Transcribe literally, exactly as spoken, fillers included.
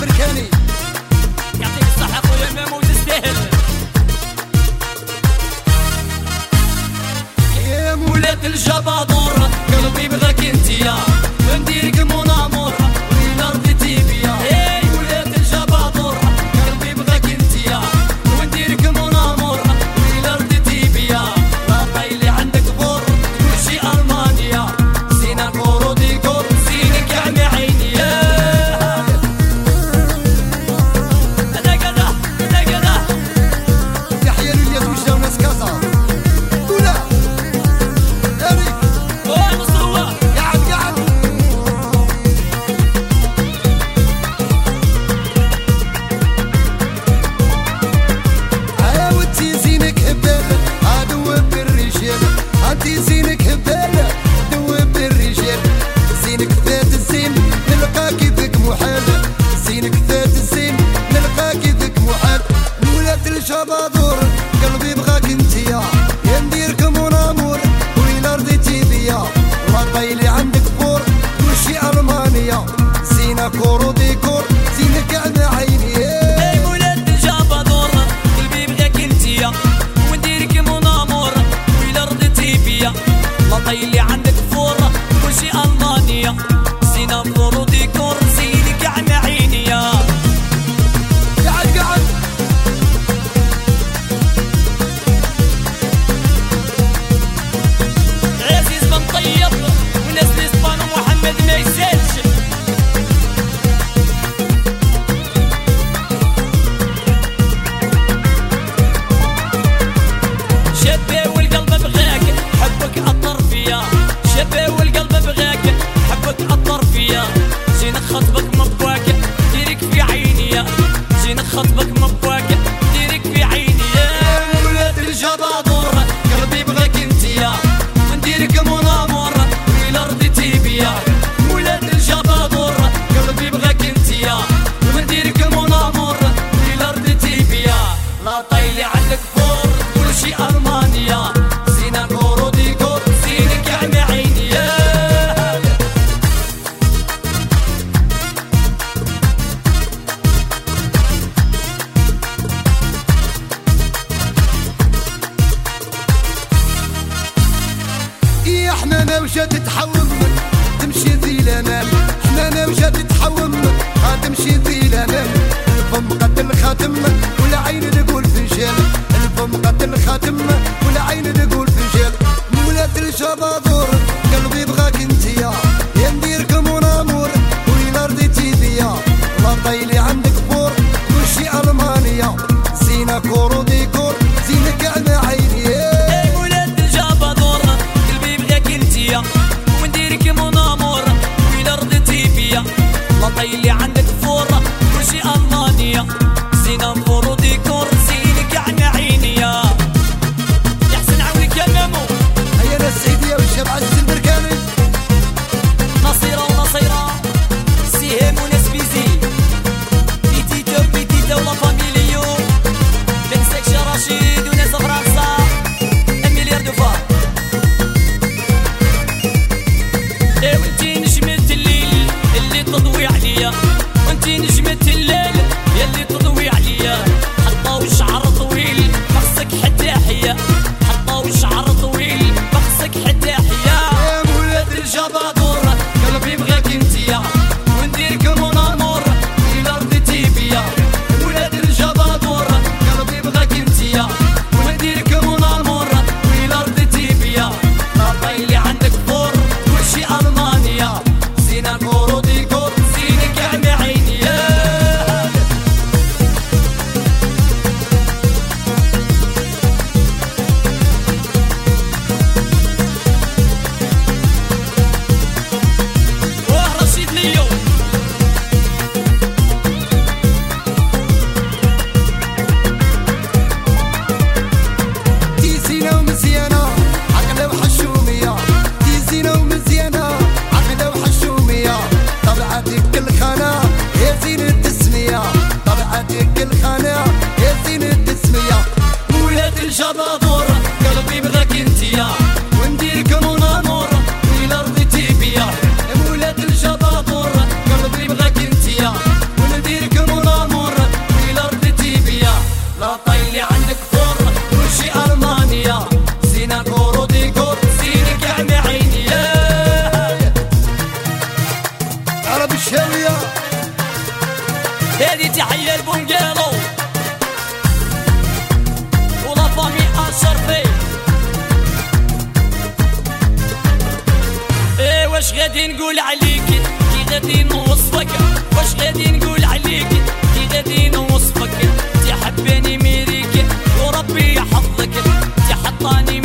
الامريكاني. يعطيك الصحة خويا مامو تستاهل. يا ولاد الجبادور قلبي بغاك انتيا ونديرك مون امور وين رضيتي بيا. اي ولاد الجبادور قلبي بغاك انتيا ونديرك مون امور وين رضيتي بيا. لا طايلي عندك بور كلشي المانيا زينة كورو ديكور زينك يعني عيني. انا كذا انا كذا تحية لوليد وجدة وناس كازا. قولها هاني وين نصروه قاعد قاعد. عاودتي زينك هبالة عدوب بالرجال. انتي زينك هبالة دوب بالرجال. زينك ذات الزين نلقاكي ذك محال. زينك ذات الزين نلقاكي ذك محال. ولاد الجبادور قلبي بغاك انتيا يا نديرك مون امور وين رضيتي بيا. لا طايلي عندك بور كلشي المانيا زينة كورو ديكور زينك على عيني. اي ولاد الجبادور قلبي بغاك انتيا ونديرك مون امور ويلا رضيتي بيا. لا طايلي عندك فور كلشي المانيا زينة فور وديكور زينك عن عيني. قاعد قاعد. عزيز بن طيب وناس الاسبان ومحمد ما يسالش. شبه والقلب بغاك حبك اثر فيا. شبه والقلب بغاك حبك اثر فيا. جينا خطبك مبواك ديرك في عيني. جينا خطبك مبواك ديرك في عيني. ولاد الجبادور قلبي بغاك انتيا ونديرك مون امور ويلا رضيتي بيا. ولاد الجبادور قلبي بغاك انتيا ونديرك مون امور ويلا رضيتي بيا. لا طايلي عندك فور كلشي المانيا زينة كورو ديكور زينك يعني عيني. يا حنانة وجات تحوم تمشي ذي الامام. حنانة وجات تحوم تمشي ذي الامام. الفم قد الخاتم والعين تقول فنجان. الفم قد الخاتم والعين تقول فنجان. ولاد الجبادور قلبي بغاك انتيا يا نديرك مون امور ويلا رضيتي بيا. لا طايلي عندك بور كلشي المانيا زينة كورو ديكور زينك على عيني. اي ولاد الجبادور قلبي بغاك انتيا ونديرك مون امور ويلا رضيتي بيا. لا طايلي عندك فور كلشي المانيا زينة فور وديكور زينك عن عيني. يا حسن عونك يا مامو. هيا ناس سعيدية وجدة غادي نقول عليك كي غادي نوصفك، واش غادي نقول عليك كي غادي نوصفك. تي حباني ميريك وربي يحفظك، تي حطاني